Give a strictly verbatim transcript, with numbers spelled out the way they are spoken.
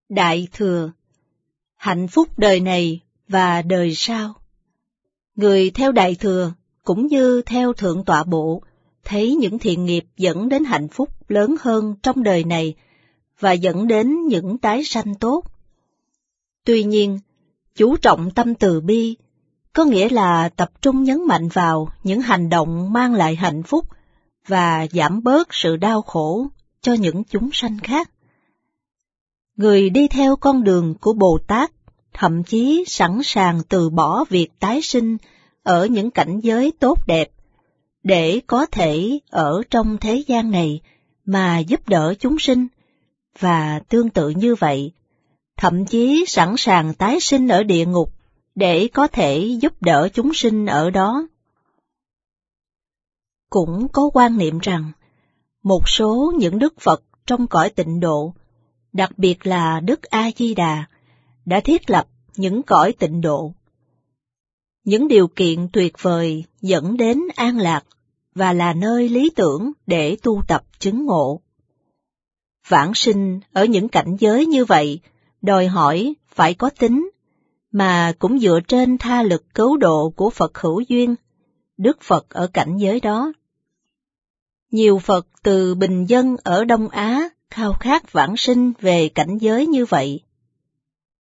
Đại Thừa, hạnh phúc đời này và đời sau. Người theo Đại Thừa cũng như theo Thượng Tọa Bộ thấy những thiện nghiệp dẫn đến hạnh phúc lớn hơn trong đời này và dẫn đến những tái sanh tốt. Tuy nhiên, chú trọng tâm từ bi có nghĩa là tập trung nhấn mạnh vào những hành động mang lại hạnh phúc và giảm bớt sự đau khổ cho những chúng sanh khác. Người đi theo con đường của Bồ Tát thậm chí sẵn sàng từ bỏ việc tái sinh ở những cảnh giới tốt đẹp để có thể ở trong thế gian này mà giúp đỡ chúng sinh, và tương tự như vậy, thậm chí sẵn sàng tái sinh ở địa ngục để có thể giúp đỡ chúng sinh ở đó. Cũng có quan niệm rằng, một số những đức Phật trong cõi tịnh độ, đặc biệt là Đức A-di-đà, đã thiết lập những cõi tịnh độ. Những điều kiện tuyệt vời dẫn đến an lạc và là nơi lý tưởng để tu tập chứng ngộ. Vãng sinh ở những cảnh giới như vậy đòi hỏi phải có tính, mà cũng dựa trên tha lực cứu độ của Phật hữu duyên, Đức Phật ở cảnh giới đó. Nhiều Phật từ bình dân ở Đông Á khao khát vãng sinh về cảnh giới như vậy.